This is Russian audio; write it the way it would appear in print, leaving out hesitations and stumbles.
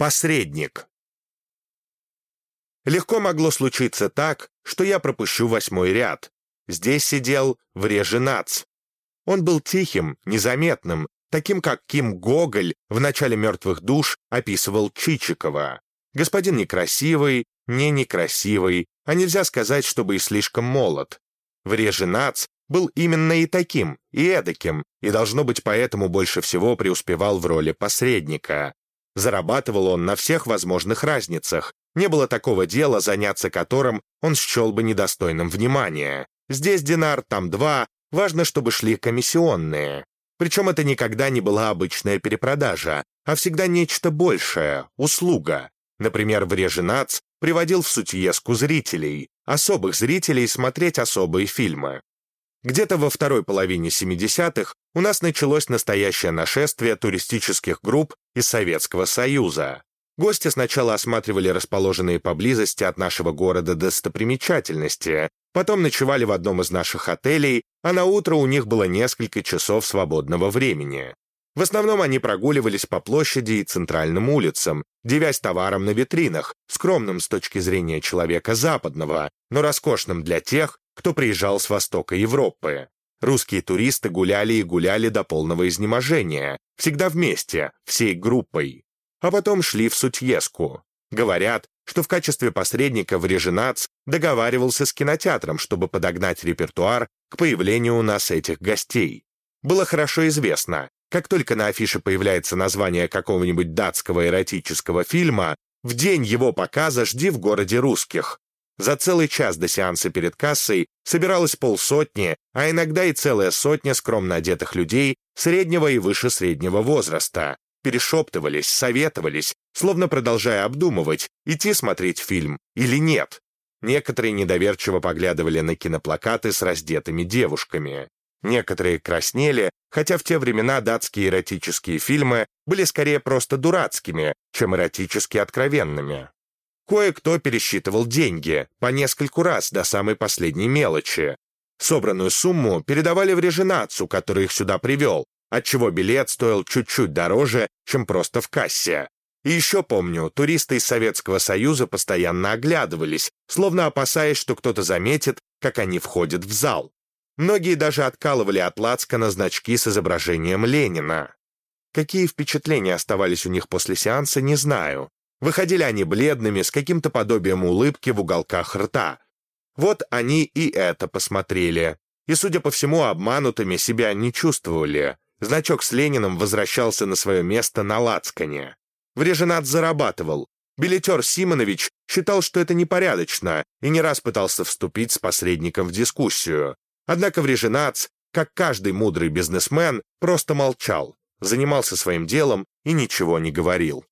Посредник. Легко могло случиться так, что я пропущу 8-й ряд. Здесь сидел Вреженац. Он был тихим, незаметным, таким, как Ким Гоголь в начале «Мертвых душ» описывал Чичикова. Господин некрасивый, не некрасивый, а нельзя сказать, чтобы и слишком молод. Вреженац был именно и таким, и эдаким, и, должно быть, поэтому больше всего преуспевал в роли посредника. Зарабатывал он на всех возможных разницах. Не было такого дела, заняться которым он счел бы недостойным внимания. Здесь динар, там 2, важно, чтобы шли комиссионные. Причем это никогда не была обычная перепродажа, а всегда нечто большее, услуга. Например, Вреженац приводил в Сутьеску зрителей, особых зрителей смотреть особые фильмы. Где-то во второй половине 70-х у нас началось настоящее нашествие туристических групп из Советского Союза. Гости сначала осматривали расположенные поблизости от нашего города достопримечательности, потом ночевали в одном из наших отелей, а на утро у них было несколько часов свободного времени. В основном они прогуливались по площади и центральным улицам, дивясь товаром на витринах, скромным с точки зрения человека западного, но роскошным для тех, кто приезжал с востока Европы. Русские туристы гуляли и гуляли до полного изнеможения, всегда вместе, всей группой. А потом шли в Сутьеску. Говорят, что в качестве посредника Вреженац договаривался с кинотеатром, чтобы подогнать репертуар к появлению у нас этих гостей. Было хорошо известно, как только на афише появляется название какого-нибудь датского эротического фильма, в день его показа жди в городе русских. За целый час до сеанса перед кассой собиралось полсотни, а иногда и целая сотня скромно одетых людей среднего и выше среднего возраста. Перешептывались, советовались, словно продолжая обдумывать, идти смотреть фильм или нет. Некоторые недоверчиво поглядывали на киноплакаты с раздетыми девушками. Некоторые краснели, хотя в те времена датские эротические фильмы были скорее просто дурацкими, чем эротически откровенными. Кое-кто пересчитывал деньги по нескольку раз до самой последней мелочи. Собранную сумму передавали Вреженацу, который их сюда привел, отчего билет стоил чуть-чуть дороже, чем просто в кассе. И еще помню, туристы из Советского Союза постоянно оглядывались, словно опасаясь, что кто-то заметит, как они входят в зал. Многие даже откалывали от лацкана значки с изображением Ленина. Какие впечатления оставались у них после сеанса, не знаю. Выходили они бледными, с каким-то подобием улыбки в уголках рта. Вот они и это посмотрели. И, судя по всему, обманутыми себя не чувствовали. Значок с Лениным возвращался на свое место на лацкане. Вреженац зарабатывал. Билетер Симонович считал, что это непорядочно, и не раз пытался вступить с посредником в дискуссию. Однако Вреженац, как каждый мудрый бизнесмен, просто молчал, занимался своим делом и ничего не говорил.